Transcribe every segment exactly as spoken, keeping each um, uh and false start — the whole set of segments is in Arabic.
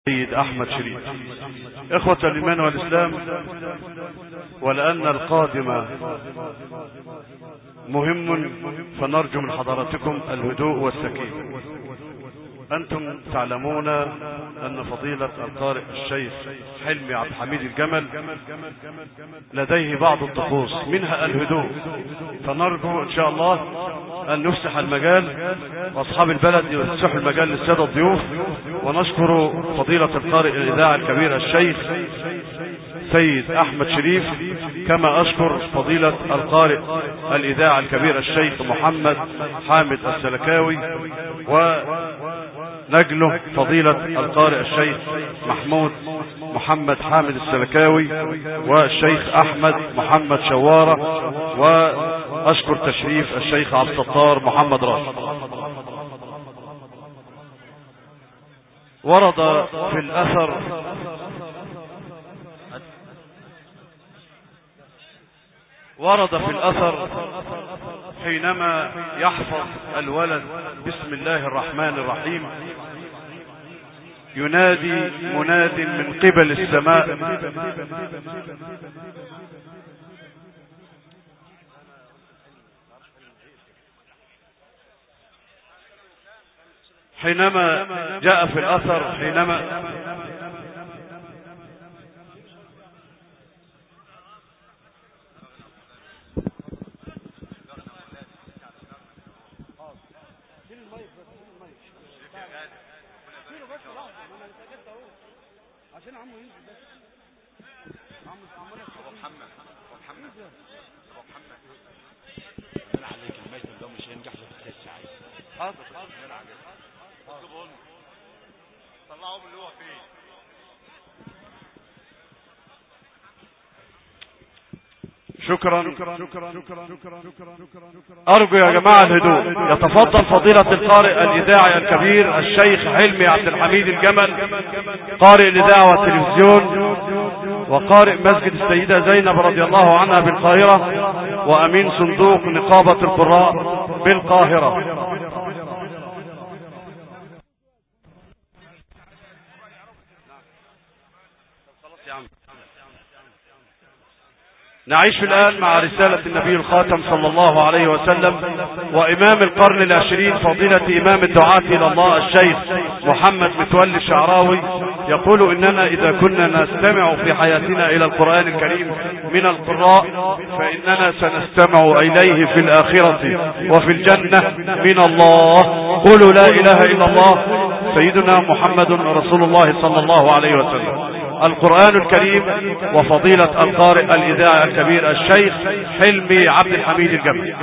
سيد أحمد شريف. إخوة الإيمان والإسلام، ولأن القادم مهم فنرجو من حضراتكم الهدوء والسكينة. أنتم تعلمون أن فضيلة القارئ الشيخ حلمي عبد الحميد الجمل لديه بعض الطقوس منها الهدوء، فنرجو إن شاء الله أن نفسح المجال وأصحاب البلد يفسحوا المجال للسادة الضيوف. ونشكر فضيلة القارئ الإذاعي الكبير الشيخ سيد أحمد شريف، كما أشكر فضيلة القارئ الإذاعي الكبير الشيخ محمد حامد السلكاوي، ونجله فضيلة القارئ الشيخ محمود محمد حامد السلكاوي والشيخ أحمد محمد شوارة، وأشكر تشريف الشيخ عبد الستار محمد راشد. ورد في الأثر ورد في الأثر حينما يحفظ الولد بسم الله الرحمن الرحيم ينادي مناد من قبل السماء: حينما جاء في الأثر حينما عشان عمو ينزل بس عمو ابو محمد ابو محمد ابو محمد انا عليك المجد ده مش هينجح لك في الساعه. حاضر انا عليك اطلبهم طلعوا من اللي هو فيه. شكرا. أرجو يا جماعة الهدوء. يتفضل فضيلة القارئ الإذاعي الكبير الشيخ حلمي عبد الحميد الجمل، قارئ الإذاعة والتلفزيون وقارئ مسجد السيدة زينب رضي الله عنها بالقاهرة وأمين صندوق نقابة القراء بالقاهرة. نعيش الآن مع رسالة النبي الخاتم صلى الله عليه وسلم وإمام القرن العشرين فضيلة إمام الدعاة إلى الله الشيخ محمد متولي الشعراوي يقول: إننا إذا كنا نستمع في حياتنا إلى القرآن الكريم من القراء فإننا سنستمع إليه في الآخرة وفي الجنة من الله. قولوا لا إله إلا الله سيدنا محمد رسول الله صلى الله عليه وسلم. القرآن الكريم وفضيلة القارئ الإذاعي الكبير الشيخ حلمي عبد الحميد الجمل.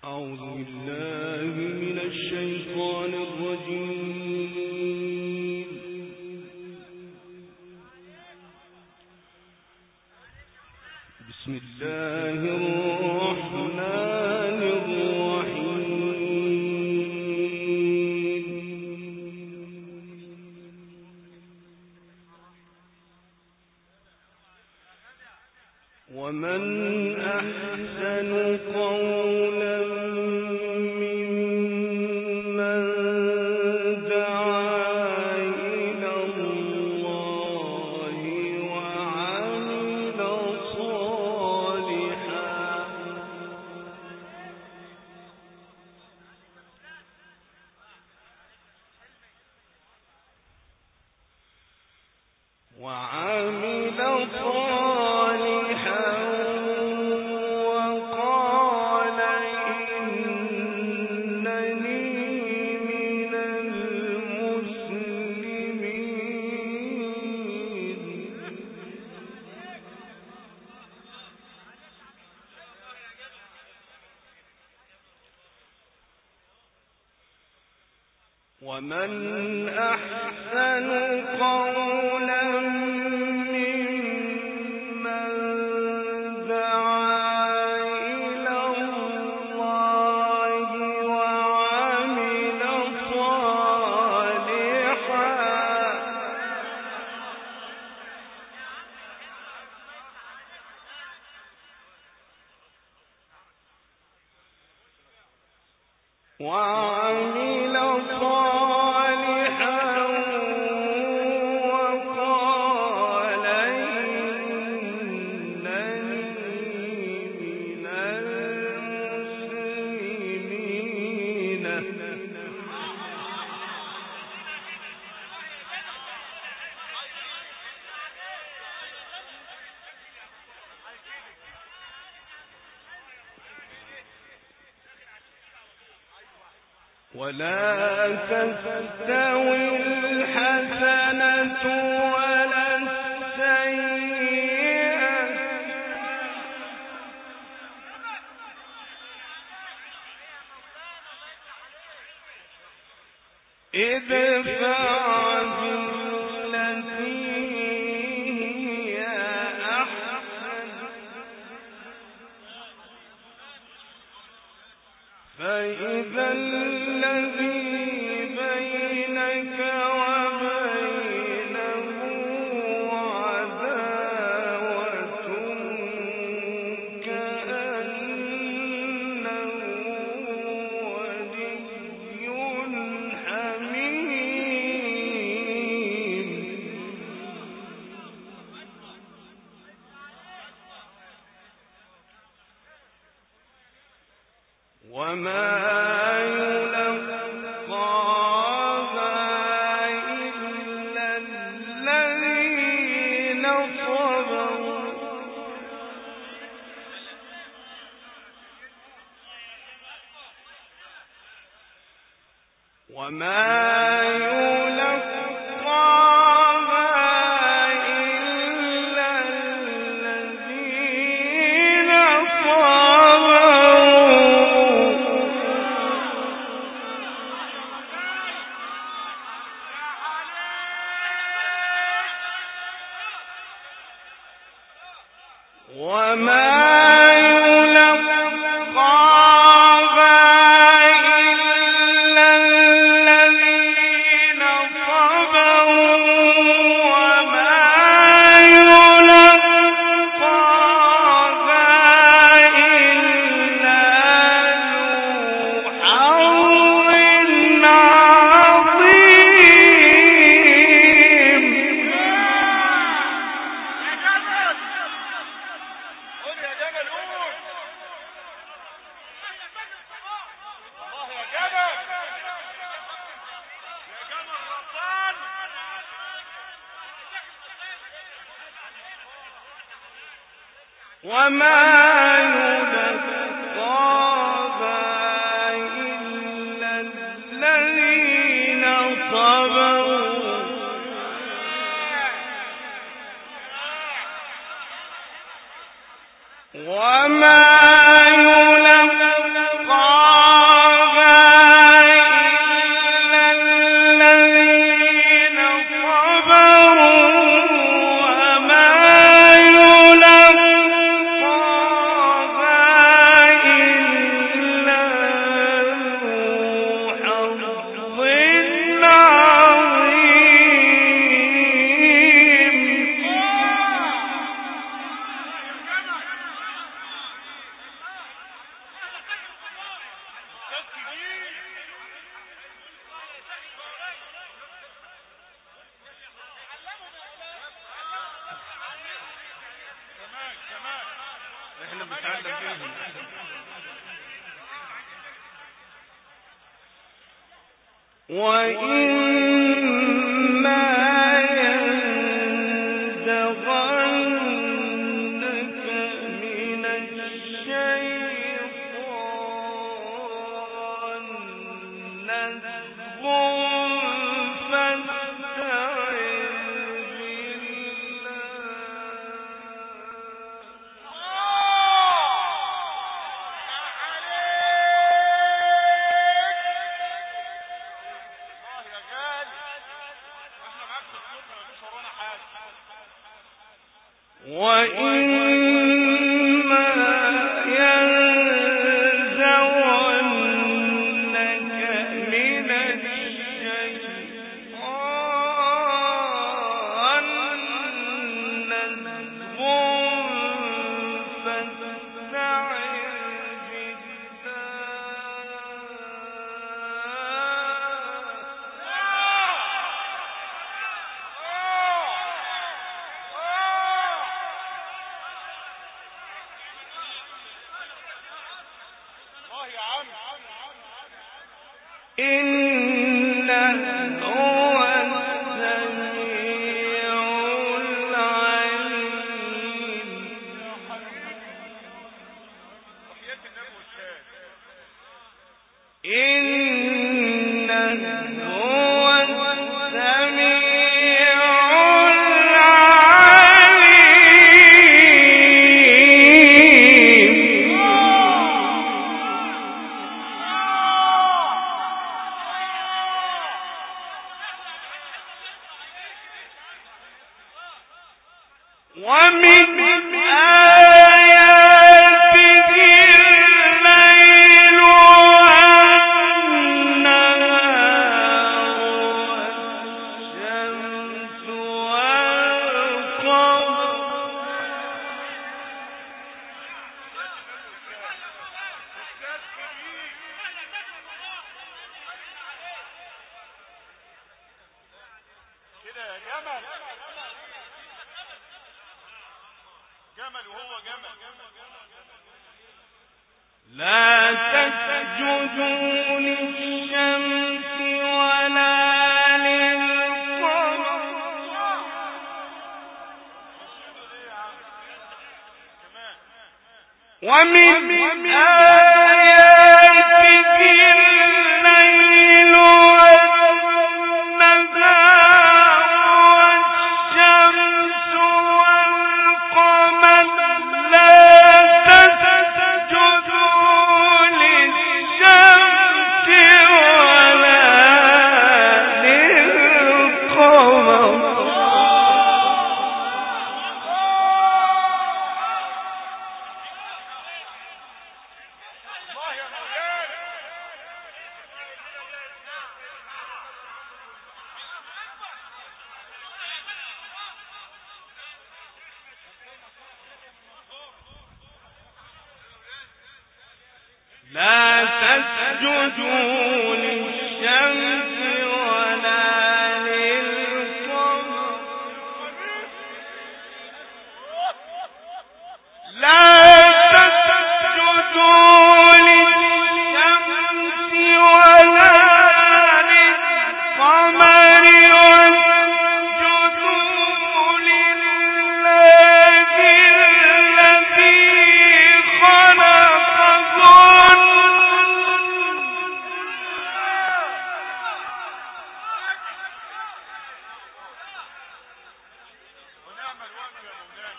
أعوذ بالله من الشيطان الرجيم. بسم الله الرحمن الرحيم. ومن أحسن قولا ممن دعا إلى الله وعمل صالحا وعمل صالحا وقال إنني من المسلمين. ومن أحسن قولا ممن دعا إلى الله وعمل صالحا وعمل صالحا وقال إنني من المسلمين. ولا تستوي الحسنة ولا السيئة ادفع بالتي هي أحسن فإذا الذي بينك وبينه عداوة كأنه ولي حميم. وما يلقاها إلا الذين صبروا وما يلقاها إلا الذين صبروا وما يلقاها إلا الذين صبروا وما يلقاها إلا ذو حظ عظيم. وما يلقاها إلا الذين صبروا وما يلقاها احنا بنتعلم منهم. وإما ينزغنك من الشيطان نزغ فاستعذ وإما ينزغنك من الشيطان نزغ فاستعذ إنه هو السميع العليم. إنه هو السميع العليم. ومن آياته الليل والنهار والشمس والقمر. كده يا جمل جمل وهو جمل. لا تسجدوا للشمس ولا للقمر ومن آياته الليل والنهار والشمس والقمر. لا تسجدوا للشمس ولا للقمر لا تسجدوا للشمس ولا للقمر. لا تسجدوا للشمس ولا للقمر واسجدوا لله الذي خلقهن. ونعم الوقت يا مولانا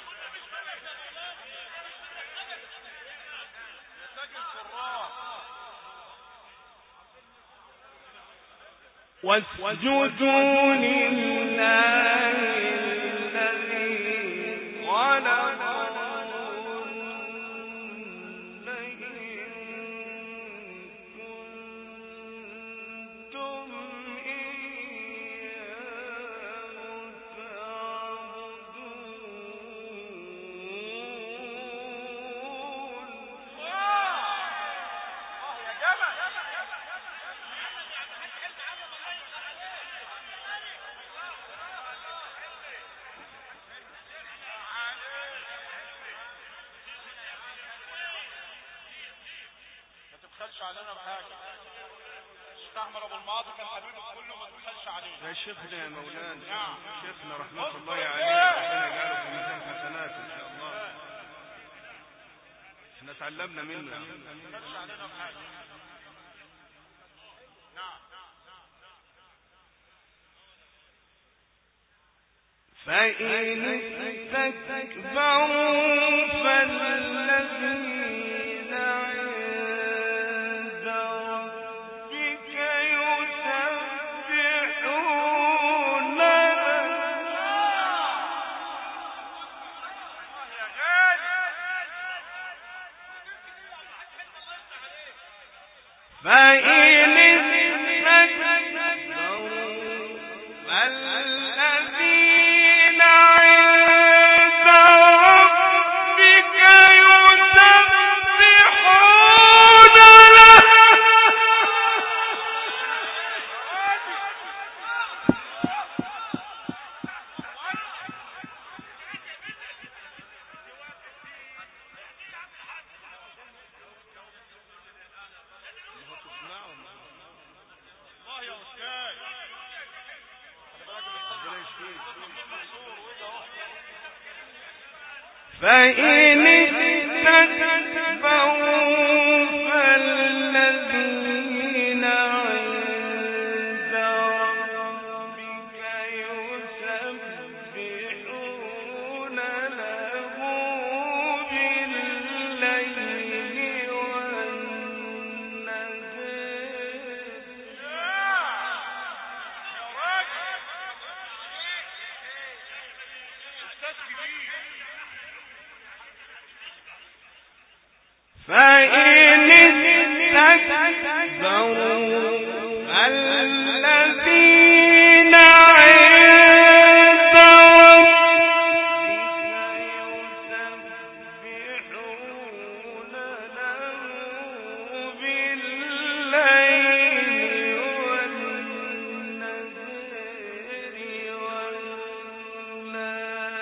يا ساكن قراء. واسجدوا لله الذي خلقهن إن كنتم إياه تعبدون. اه يا جمل تبخلش علينا بحاجه. الشيخ احمد ابو المعاطي كان حبيبه كله ما تبخلش علينا. يا شيخنا يا مولانا، نعم شيخنا رحمه الله عليه، ربنا يجعله في ميزان حسناته ان شاء الله. احنا تعلمنا منه. ما تبخلش علينا بحاجه. نعم فإن استكبروا فالذين عند ربك يسبحون فإن استكبروا فالذين عند ربك يسبحون له الله يا استاذ. فإن استكبروا فالذين عند ربك يسبحون له بالليل والنهار فإن استكبروا الذين عند ربك يسبحون له بالليل والنهار ولا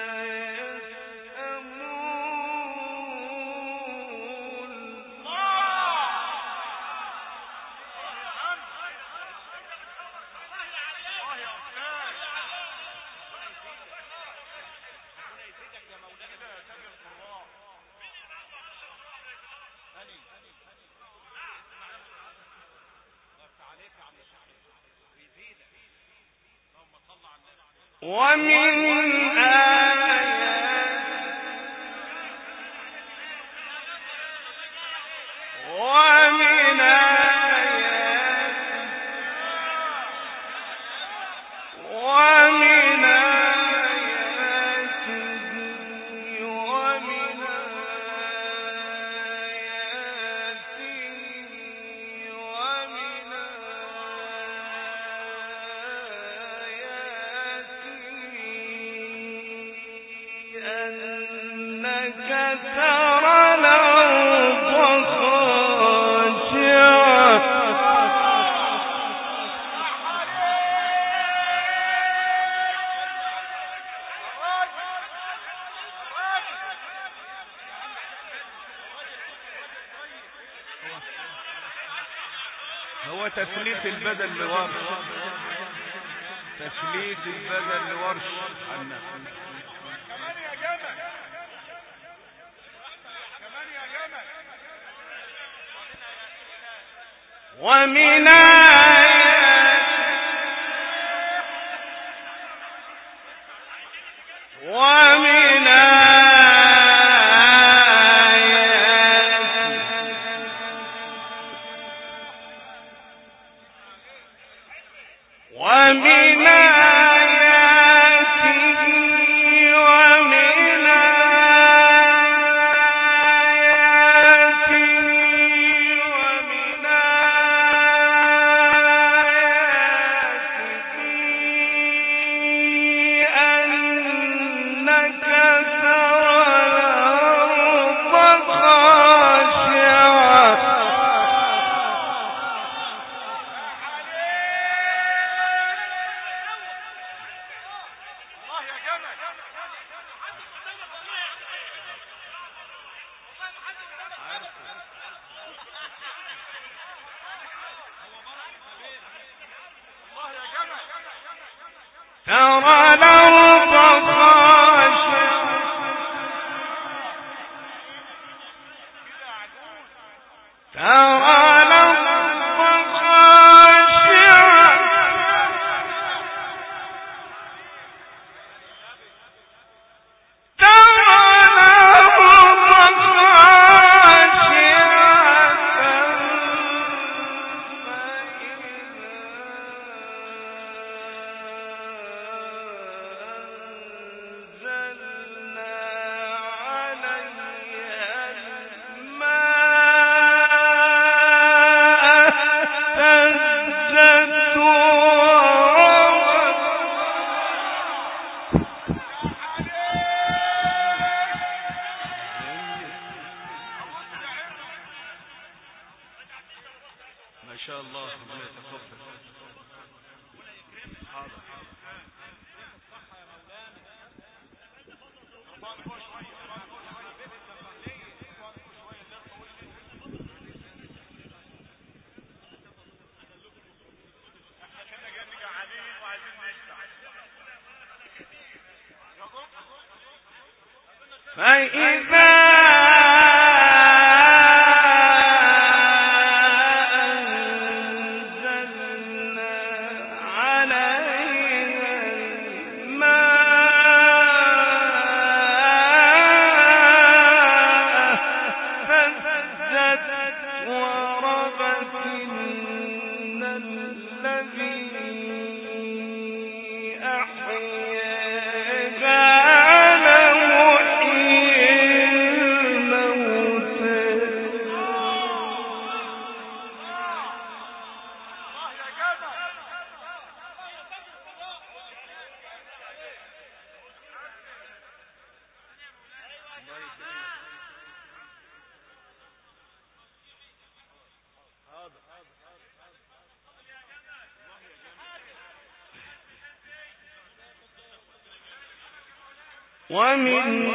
ومن آياته ومن آياته ومن آياته ومن آياته ومن أنك ترى الأرض خاشعة هو تسليت البدل لورش، تسليت البدل لورش عنا. كمان يا جمل كمان يا جمل. ومن آياته ومن آياته ومن آياته ومن آياته ومن آياته أنك ترى الأرض خاشعة ومن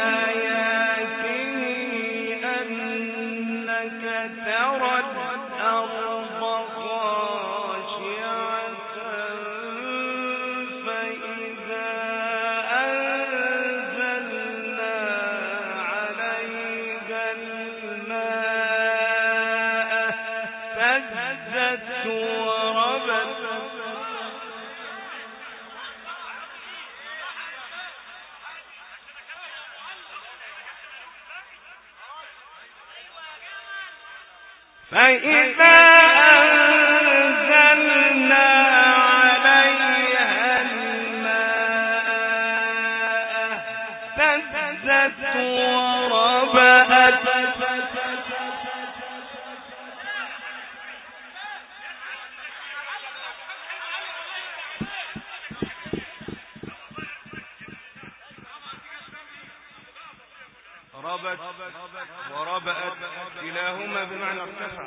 آياته أنك ترى الأرض خاشعة فإذا أنزلنا عليها الماء اهتزت وربت فإذا أنزلنا عليها الماء اهتزت وربت ربت وربأت كلاهما بمعنى ارتفع،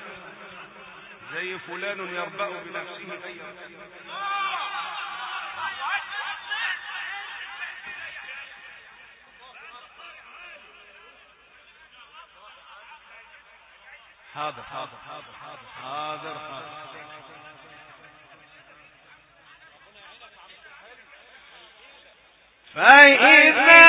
زي فلان يربأ بنفسه أي حاضر حاضر حاضر حاضر حاضر فإذا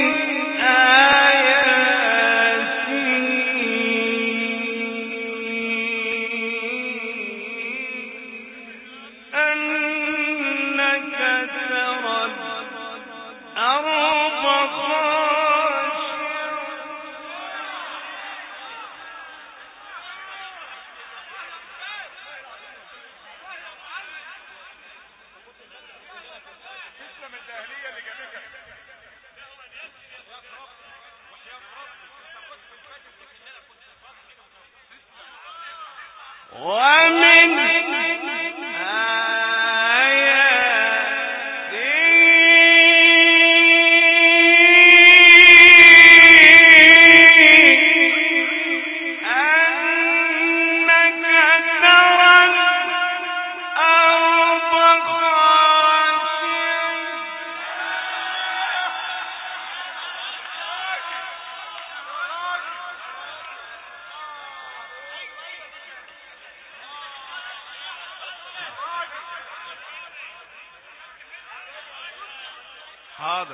ومن آياته حاضر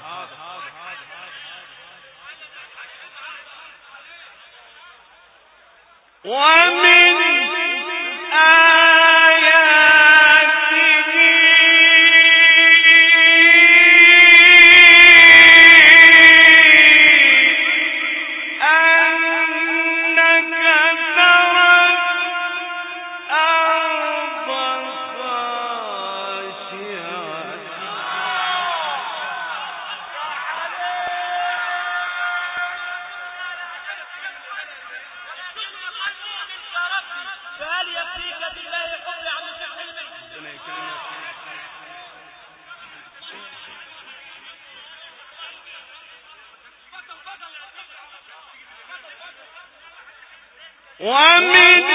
ومن ومن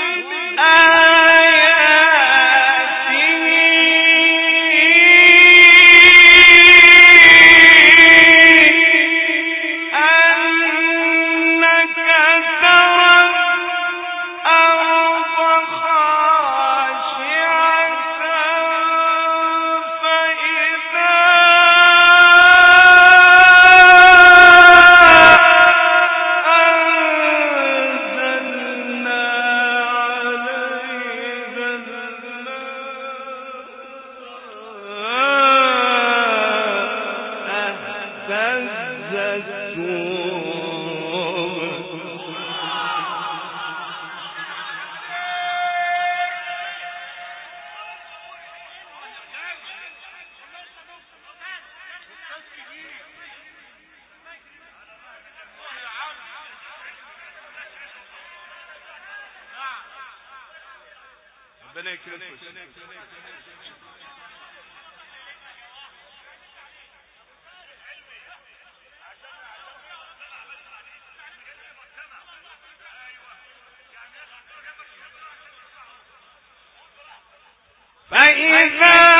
ربنا يكرمك. فإذا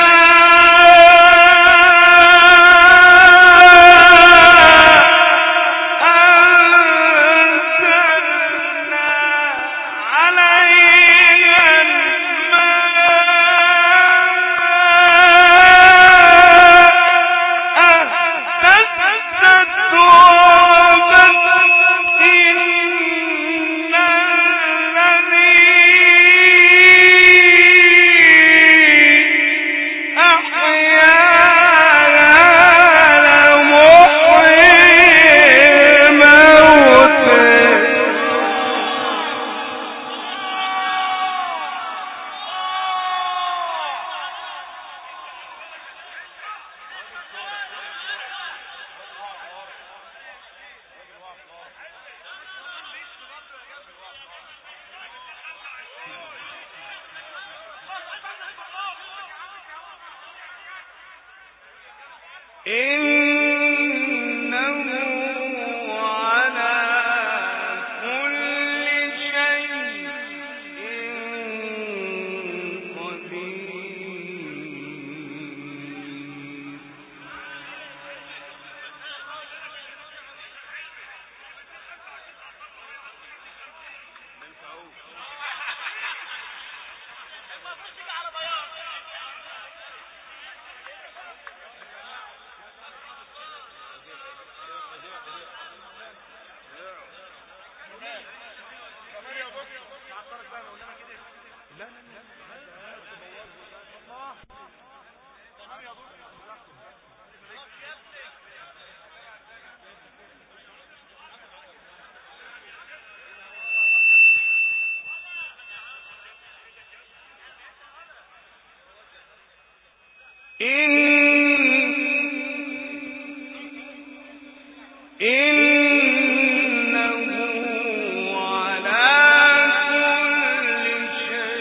إنه على كل شيء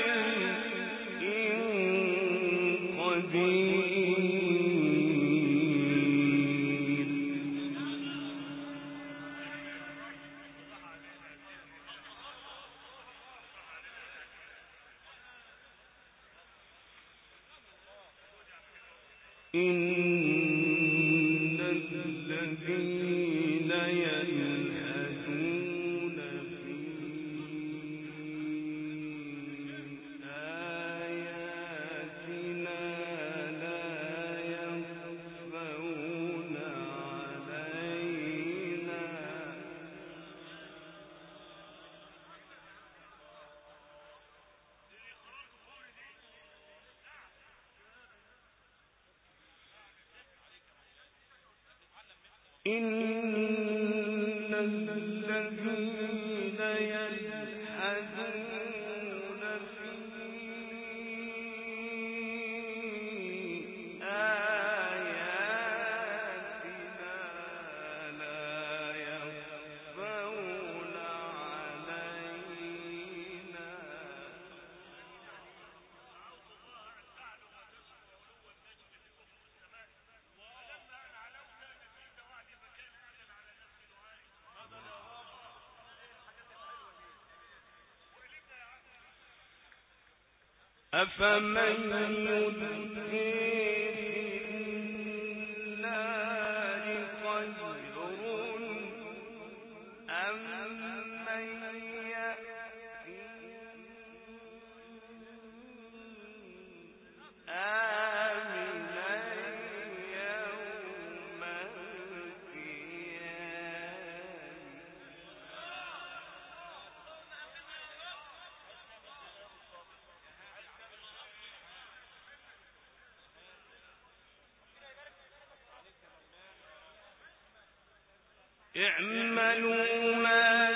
إن الذين يلحدون في آياتنا لا يخفون علينا إن الذين يلحدون في آياتنا لا يخفون علينا أفمن يلقي في النار خير أم من يأتي آمنا يوم القيامة اعملوا ما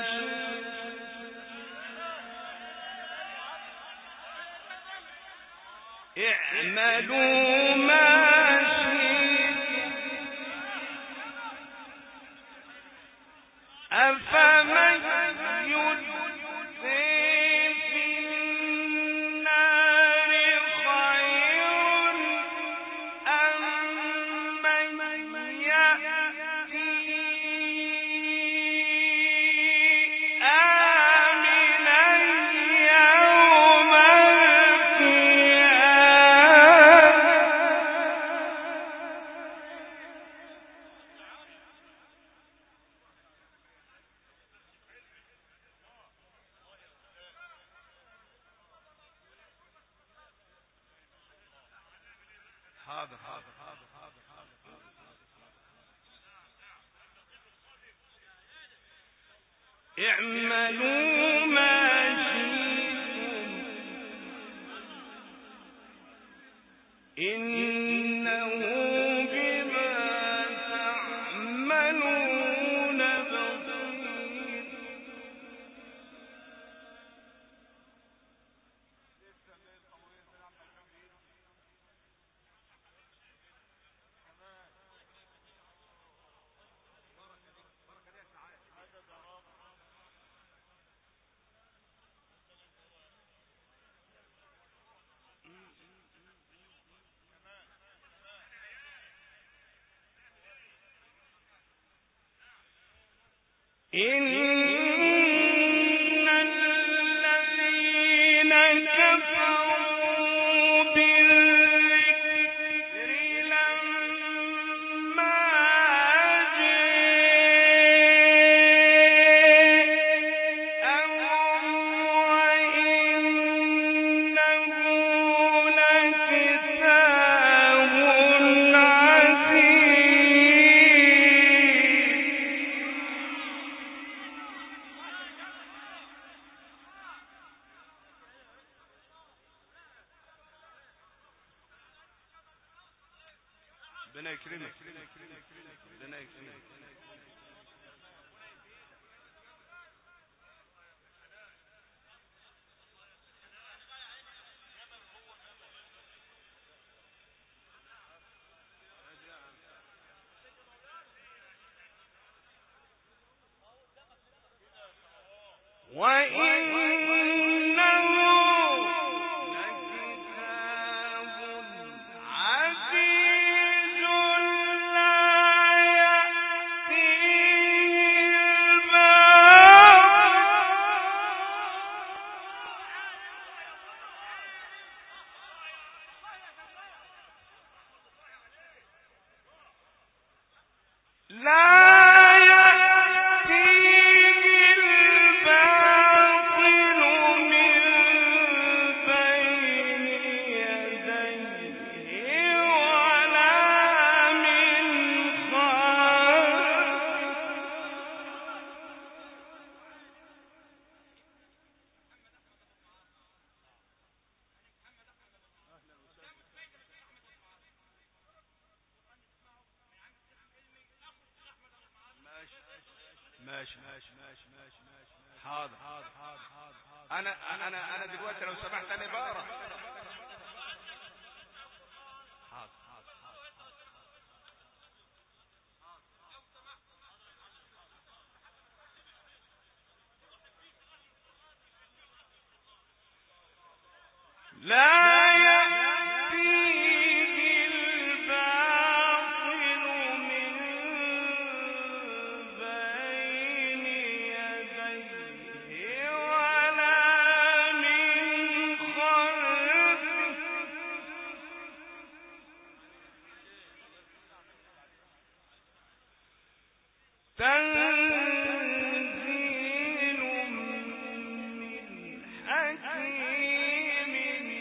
شئتم اعملوا ما شئتم أفمن يلقي في النار خير أم من يأتي آمنا يوم حاضر حاضر حاضر حاضر حاضر اعملوا ما شئتم إنه بما تعملون بصير إن الذين كفروا بالذكر لما جاءهم وإنه لكتاب ربنا يكرمك ربنا يكرمك وإنه لكتاب عزيز لا يأتيه الباطل ماشي ماشي ماشي ماشي ماشي حاضر حاضر حاضر حاضر انا انا انا دلوقتي لو سمحت انا بقرا حاضر حاضر لا يأتيه الباطل من بين يديه ولا من خلفه تنزيل من حكيم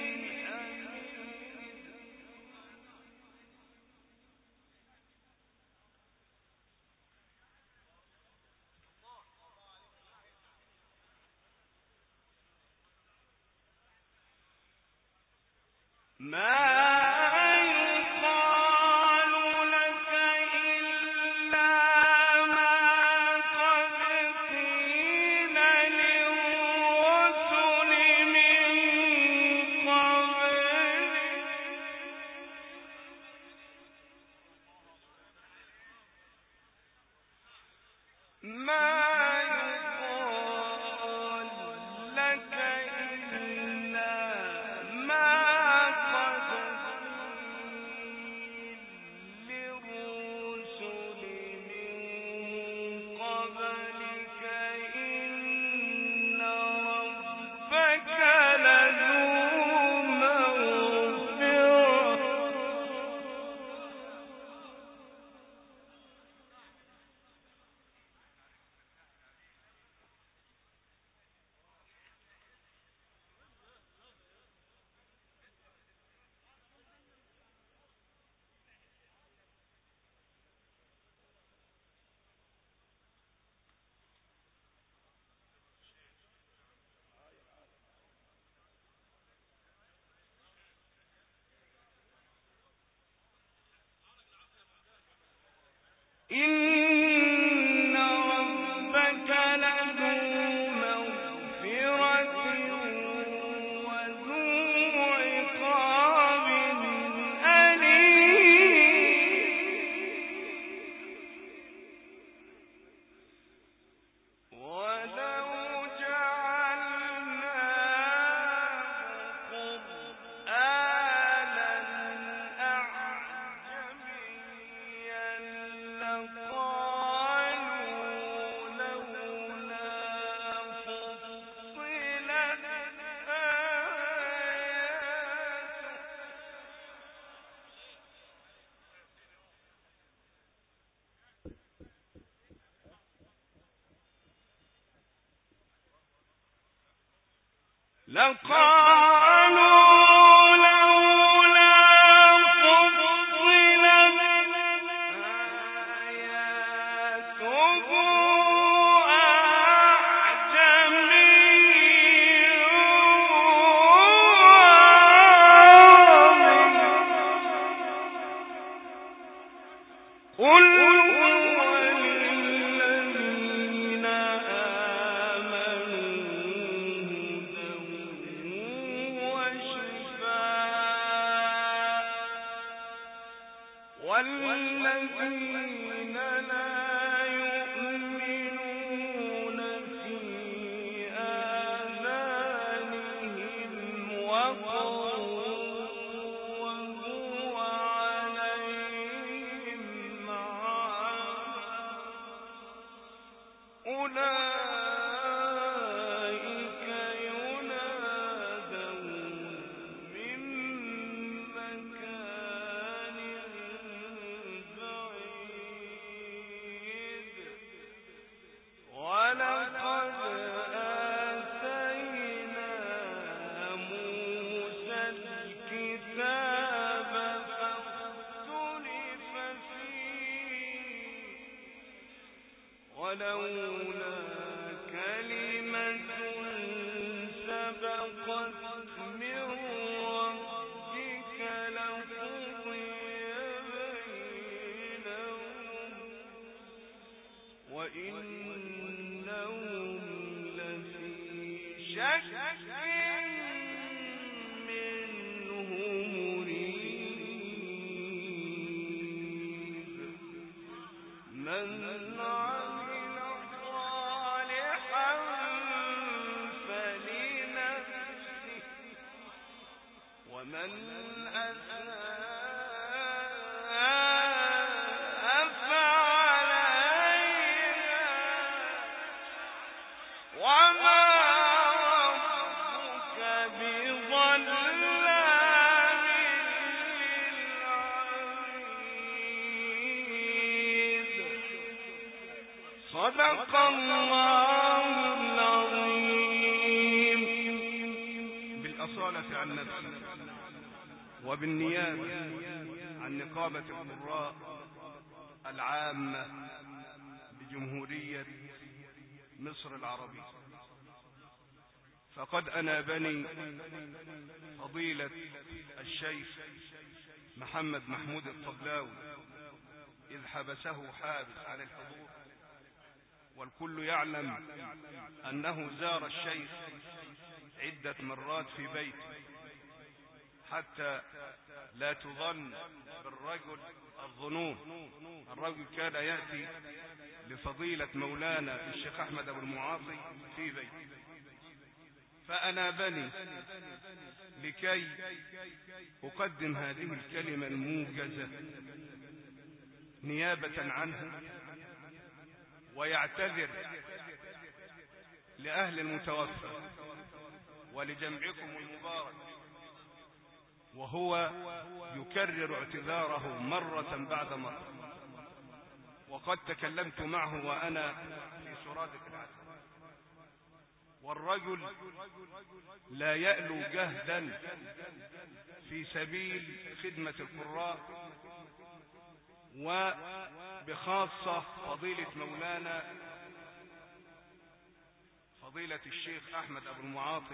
ما يقال لك إلا ما قد قيل للرسل من قبلك ما يقال لك إلا ما قد قيل للرسل من قبلك إن ربك لذو مغفرة إن ربك لذو مغفرة وذو عقاب أليم ولو جعلناه قرآنا أعجميا لقالوا لولا فصلت آياته لقالوا لولا فصلت آياته أعجمي قل هو للذين آمنوا هدى وشفاء والذين لا يؤمنون في آذانهم وقر وهو عليهم عامى أولئك ينادون من مكان بعيد ولقد آتينا موسى الكتاب فاختلف فيه ولولا كلمة سبقت من ربك لقضي بينهم وإن منه مريب من عمل صالحا فلنفسه ومن أساء فعليها وما ربك بظلام للعبيد صدق الله العظيم. بالأصالة عن نفسي وبالنيابة عن نقابة القراء العامة بجمهورية مصر العربية، فقد أنابني فضيلة الشيخ محمد محمود الطبلاوي إذ حبسه حابس عن الحضور، والكل يعلم أنه زار الشيخ عدة مرات في بيته حتى لا تظن بالرجل الظنون. الرجل كان يأتي لفضيلة مولانا الشيخ أحمد أبو المعاطي في بيته، فأنابني لكي أقدم هذه الكلمة الموجزة نيابة عنه، ويعتذر لأهل المتوفى ولجمعكم المبارك، وهو يكرر اعتذاره مرة بعد مرة، وقد تكلمت معه وأنا في سرادة العدل. والرجل لا يألو جهدا في سبيل خدمة القراء، وبخاصة فضيلة مولانا فضيلة الشيخ أحمد أبو المعاطي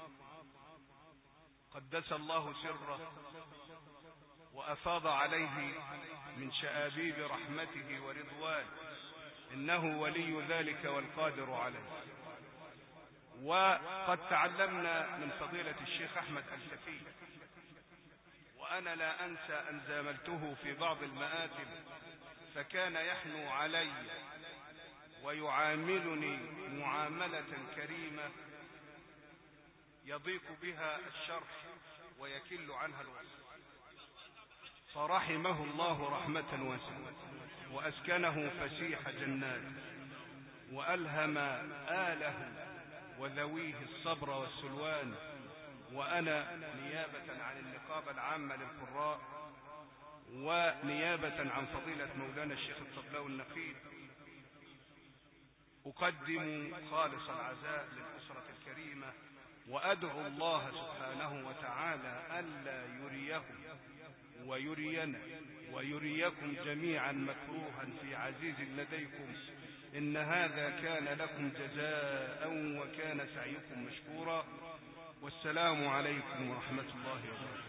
قدس الله سره وأفاض عليه من شآبيب رحمته ورضوانه، إنه ولي ذلك والقادر عليه. وقد تعلمنا من فضيلة الشيخ أحمد الكثير، وأنا لا أنسى أن زاملته في بعض المآتم فكان يحنو علي ويعاملني معاملة كريمة يضيق بها الشرح ويكل عنها الوصف، فرحمه الله رحمة واسعة وأسكنه فسيح جنات، وألهم آله وذويه الصبر والسلوان. وأنا نيابة عن النقابة العامة للقراء ونيابة عن فضيلة مولانا الشيخ الطبلاوي النقيب أقدم خالص العزاء للأسرة الكريمة، وأدعو الله سبحانه وتعالى ألا يريهم ويرينا ويريكم جميعا مكروها في عزيز لديكم، إن هذا كان لكم جزاء وكان سعيكم مشكورا. والسلام عليكم ورحمة الله وبركاته.